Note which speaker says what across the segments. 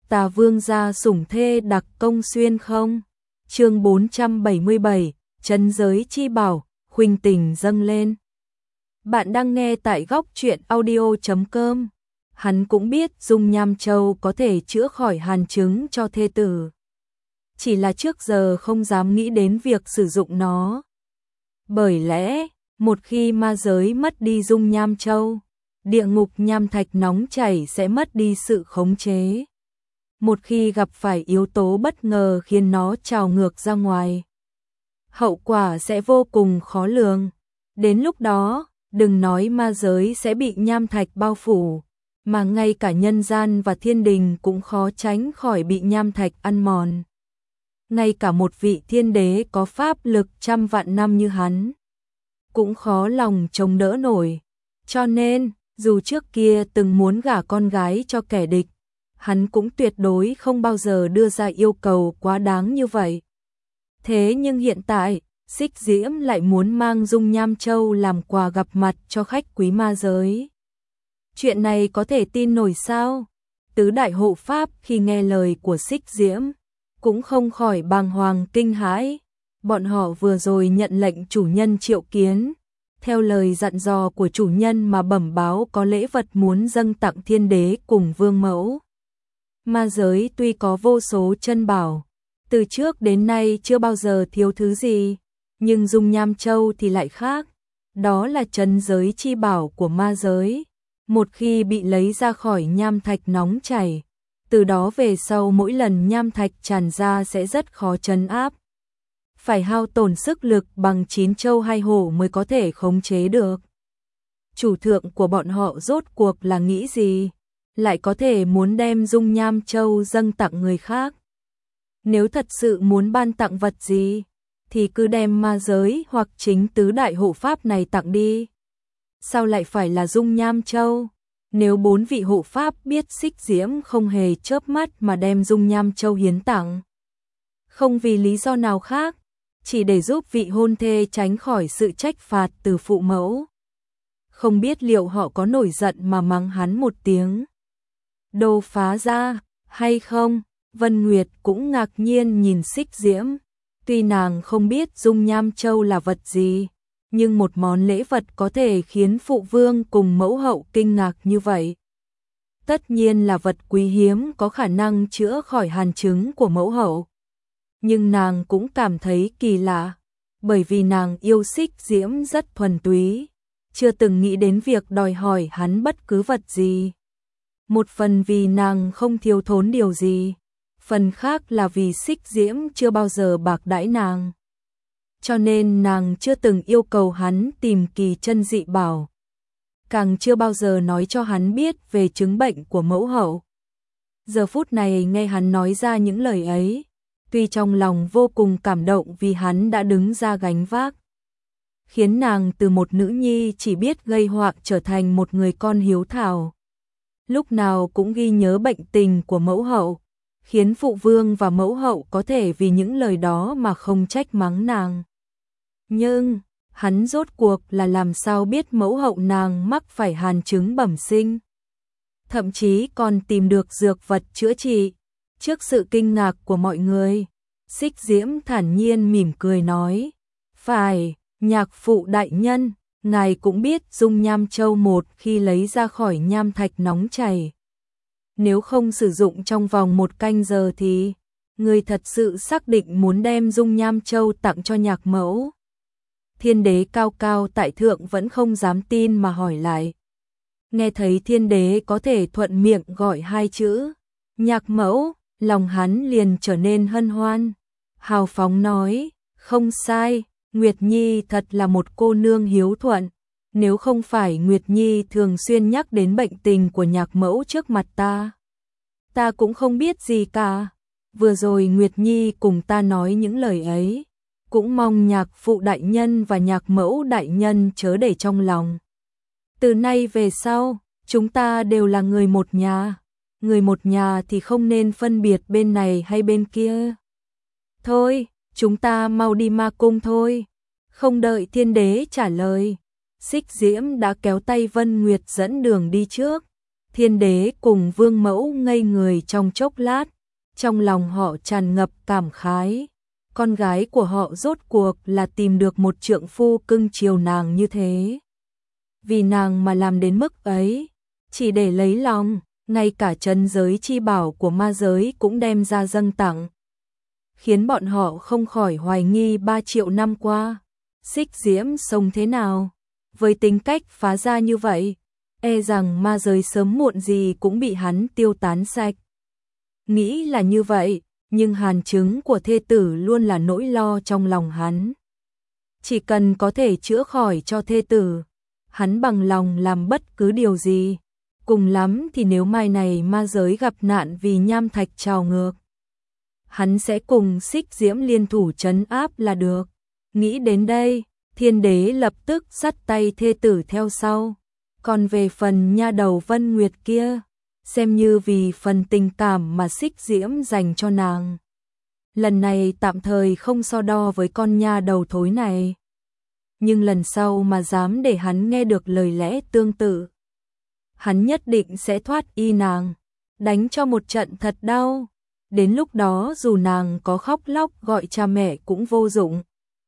Speaker 1: Tà Vương gia sủng thê đặc công xuyên không? Chương 477, trấn giới chi bảo, khuynh tình dâng lên. Bạn đang nghe tại góc truyện audio.com. Hắn cũng biết dung nham châu có thể chữa khỏi hàn chứng cho thê tử. Chỉ là trước giờ không dám nghĩ đến việc sử dụng nó. Bởi lẽ, một khi ma giới mất đi dung nham châu, địa ngục nham thạch nóng chảy sẽ mất đi sự khống chế. Một khi gặp phải yếu tố bất ngờ khiến nó trào ngược ra ngoài, hậu quả sẽ vô cùng khó lường. Đến lúc đó, đừng nói ma giới sẽ bị nham thạch bao phủ, mà ngay cả nhân gian và thiên đình cũng khó tránh khỏi bị nham thạch ăn mòn. Ngay cả một vị thiên đế có pháp lực trăm vạn năm như hắn, cũng khó lòng chống đỡ nổi. Cho nên, dù trước kia từng muốn gả con gái cho kẻ địch, hắn cũng tuyệt đối không bao giờ đưa ra yêu cầu quá đáng như vậy. Thế nhưng hiện tại, Xích Diễm lại muốn mang dung nham châu làm quà gặp mặt cho khách quý ma giới. Chuyện này có thể tin nổi sao? Tứ đại hộ pháp khi nghe lời của Xích Diễm, cũng không khỏi bàng hoàng kinh hãi. Bọn họ vừa rồi nhận lệnh chủ nhân triệu kiến, theo lời dặn dò của chủ nhân mà bẩm báo có lễ vật muốn dâng tặng thiên đế cùng vương mẫu. Ma giới tuy có vô số chân bảo, từ trước đến nay chưa bao giờ thiếu thứ gì, nhưng dung nham châu thì lại khác. Đó là trấn giới chi bảo của ma giới. Một khi bị lấy ra khỏi nham thạch nóng chảy, từ đó về sau mỗi lần nham thạch tràn ra sẽ rất khó trấn áp. Phải hao tổn sức lực bằng 9 châu hai hổ mới có thể khống chế được. Chủ thượng của bọn họ rốt cuộc là nghĩ gì? Lại có thể muốn đem dung nham châu dâng tặng người khác. Nếu thật sự muốn ban tặng vật gì, thì cứ đem ma giới hoặc chính tứ đại hộ pháp này tặng đi. Sao lại phải là dung nham châu? Nếu 4 vị hộ pháp biết Xích Diễm không hề chớp mắt mà đem dung nham châu hiến tặng, không vì lý do nào khác, chỉ để giúp vị hôn thê tránh khỏi sự trách phạt từ phụ mẫu, không biết liệu họ có nổi giận mà mắng hắn một tiếng đồ phá ra hay không? Vân Nguyệt cũng ngạc nhiên nhìn Xích Diễm. Tuy nàng không biết dung nham châu là vật gì, nhưng một món lễ vật có thể khiến phụ vương cùng mẫu hậu kinh ngạc như vậy. Tất nhiên là vật quý hiếm có khả năng chữa khỏi hàn chứng của mẫu hậu. Nhưng nàng cũng cảm thấy kỳ lạ, bởi vì nàng yêu Xích Diễm rất thuần túy, chưa từng nghĩ đến việc đòi hỏi hắn bất cứ vật gì. Một phần vì nàng không thiếu thốn điều gì, phần khác là vì Xích Diễm chưa bao giờ bạc đãi nàng. Cho nên nàng chưa từng yêu cầu hắn tìm kỳ chân dị bảo, càng chưa bao giờ nói cho hắn biết về chứng bệnh của mẫu hậu. Giờ phút này nghe hắn nói ra những lời ấy, tuy trong lòng vô cùng cảm động vì hắn đã đứng ra gánh vác, khiến nàng từ một nữ nhi chỉ biết gây họa trở thành một người con hiếu thảo, lúc nào cũng ghi nhớ bệnh tình của mẫu hậu, khiến phụ vương và mẫu hậu có thể vì những lời đó mà không trách mắng nàng. Nhưng, hắn rốt cuộc là làm sao biết mẫu hậu nàng mắc phải hàn chứng bẩm sinh, thậm chí còn tìm được dược vật chữa trị. Trước sự kinh ngạc của mọi người, Xích Diễm thản nhiên mỉm cười nói, phải, nhạc phụ đại nhân, ngài cũng biết dung nham châu một khi lấy ra khỏi nham thạch nóng chảy, nếu không sử dụng trong vòng 1 canh giờ thì, người thật sự xác định muốn đem dung nham châu tặng cho nhạc mẫu. Thiên đế cao cao tại thượng vẫn không dám tin mà hỏi lại. Nghe thấy thiên đế có thể thuận miệng gọi 2 chữ nhạc mẫu, lòng hắn liền trở nên hân hoan, hào phóng nói, không sai, Nguyệt Nhi thật là một cô nương hiếu thuận. Nếu không phải Nguyệt Nhi thường xuyên nhắc đến bệnh tình của nhạc mẫu trước mặt ta cũng không biết gì cả. Vừa rồi Nguyệt Nhi cùng ta nói những lời ấy, cũng mong nhạc phụ đại nhân và nhạc mẫu đại nhân chớ để trong lòng. Từ nay về sau, chúng ta đều là người một nhà. Người một nhà thì không nên phân biệt bên này hay bên kia. Thôi, chúng ta mau đi ma cung thôi. Không đợi thiên đế trả lời, Xích Diễm đã kéo tay Vân Nguyệt dẫn đường đi trước. Thiên đế cùng vương mẫu ngây người trong chốc lát, trong lòng họ tràn ngập cảm khái. Con gái của họ rốt cuộc là tìm được một trượng phu cưng chiều nàng như thế. Vì nàng mà làm đến mức ấy, chỉ để lấy lòng, ngay cả trấn giới chi bảo của ma giới cũng đem ra dâng tặng. Khiến bọn họ không khỏi hoài nghi 3 triệu năm qua, Xích Diễm sống thế nào. Với tính cách phá ra như vậy, e rằng ma giới sớm muộn gì cũng bị hắn tiêu tán sạch. Nghĩ là như vậy, nhưng hàn chứng của thê tử luôn là nỗi lo trong lòng hắn. Chỉ cần có thể chữa khỏi cho thê tử, hắn bằng lòng làm bất cứ điều gì. Cùng lắm thì nếu mai này ma giới gặp nạn vì nham thạch trào ngược, hắn sẽ cùng Xích Diễm liên thủ trấn áp là được. Nghĩ đến đây, thiên đế lập tức dắt tay thê tử theo sau. Còn về phần nha đầu Vân Nguyệt kia, xem như vì phần tình cảm mà Xích Diễm dành cho nàng, lần này tạm thời không so đo với con nha đầu thối này. Nhưng lần sau mà dám để hắn nghe được lời lẽ tương tự, hắn nhất định sẽ thoát y nàng, đánh cho một trận thật đau. Đến lúc đó dù nàng có khóc lóc gọi cha mẹ cũng vô dụng.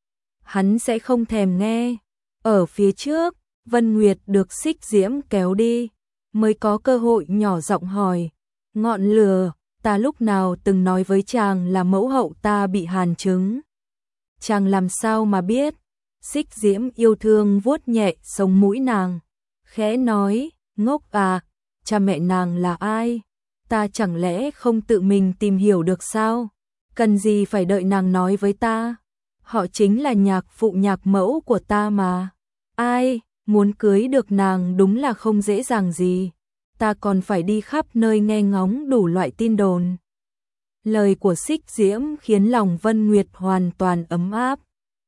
Speaker 1: Hắn sẽ không thèm nghe. Ở phía trước, Vân Nguyệt được Xích Diễm kéo đi, mới có cơ hội nhỏ giọng hỏi, ngọn lửa, ta lúc nào từng nói với chàng là mẫu hậu ta bị hàn chứng? Chàng làm sao mà biết? Xích Diễm yêu thương vuốt nhẹ sống mũi nàng, khẽ nói, ngốc à, cha mẹ nàng là ai? Ta chẳng lẽ không tự mình tìm hiểu được sao? Cần gì phải đợi nàng nói với ta? Họ chính là nhạc phụ nhạc mẫu của ta mà. Ai, muốn cưới được nàng đúng là không dễ dàng gì. Ta còn phải đi khắp nơi nghe ngóng đủ loại tin đồn. Lời của Xích Diễm khiến lòng Vân Nguyệt hoàn toàn ấm áp.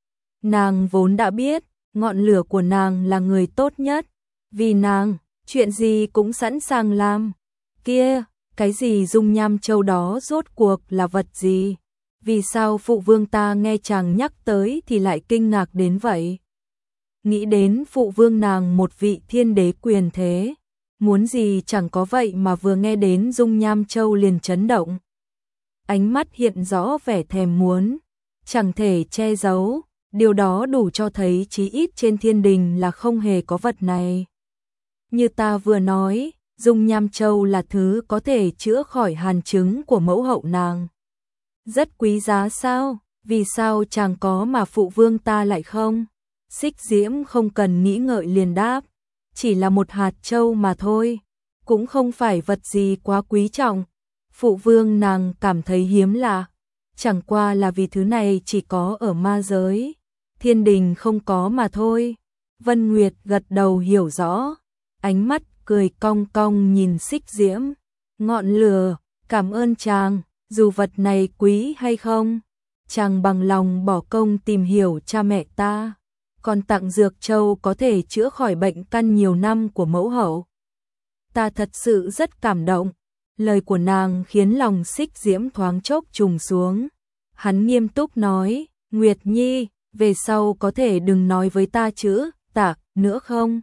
Speaker 1: Nàng vốn đã biết, ngọn lửa của nàng là người tốt nhất. Vì nàng, chuyện gì cũng sẵn sàng làm. Kia, cái gì dung nham châu đó rốt cuộc là vật gì? Vì sao phụ vương ta nghe chàng nhắc tới thì lại kinh ngạc đến vậy? Nghĩ đến phụ vương nàng một vị thiên đế quyền thế, muốn gì chẳng có vậy mà vừa nghe đến dung nham châu liền chấn động. Ánh mắt hiện rõ vẻ thèm muốn, chẳng thể che giấu, điều đó đủ cho thấy chí ít trên thiên đình là không hề có vật này. Như ta vừa nói, dung nham châu là thứ có thể chữa khỏi hàn chứng của mẫu hậu nàng. Rất quý giá sao? Vì sao chàng có mà phụ vương ta lại không? Xích Diễm không cần nghĩ ngợi liền đáp, chỉ là một hạt châu mà thôi, cũng không phải vật gì quá quý trọng. Phụ vương nàng cảm thấy hiếm lạ, chẳng qua là vì thứ này chỉ có ở ma giới, thiên đình không có mà thôi. Vân Nguyệt gật đầu hiểu rõ, ánh mắt cười cong cong nhìn Xích Diễm. Ngọn lửa, cảm ơn chàng, dù vật này quý hay không, chàng bằng lòng bỏ công tìm hiểu cha mẹ ta, còn tặng dược châu có thể chữa khỏi bệnh căn nhiều năm của mẫu hậu. Ta thật sự rất cảm động. Lời của nàng khiến lòng Xích Diễm thoáng chốc trùng xuống. Hắn nghiêm túc nói, Nguyệt Nhi, về sau có thể đừng nói với ta chữ tạ nữa không?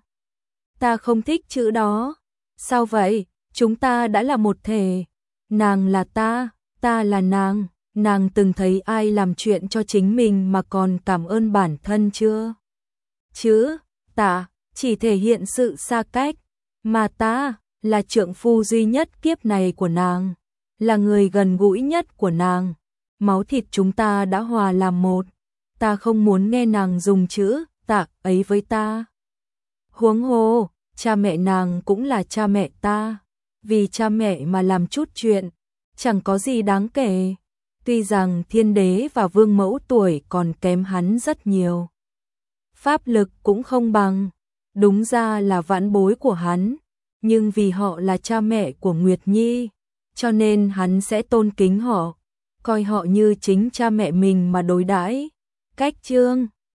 Speaker 1: Ta không thích chữ đó. Sao vậy? Chúng ta đã là một thể. Nàng là ta, ta là nàng. Nàng từng thấy ai làm chuyện cho chính mình mà còn cảm ơn bản thân chưa? Chữ tạ chỉ thể hiện sự xa cách, mà ta là trượng phu duy nhất kiếp này của nàng, là người gần gũi nhất của nàng. Máu thịt chúng ta đã hòa làm một. Ta không muốn nghe nàng dùng chữ tạ ấy với ta. Huống hồ, cha mẹ nàng cũng là cha mẹ ta. Vì cha mẹ mà làm chút chuyện, chẳng có gì đáng kể. Tuy rằng thiên đế và vương mẫu tuổi còn kém hắn rất nhiều, pháp lực cũng không bằng, đúng ra là vãn bối của hắn, nhưng vì họ là cha mẹ của Nguyệt Nhi, cho nên hắn sẽ tôn kính họ, coi họ như chính cha mẹ mình mà đối đãi. Cách chương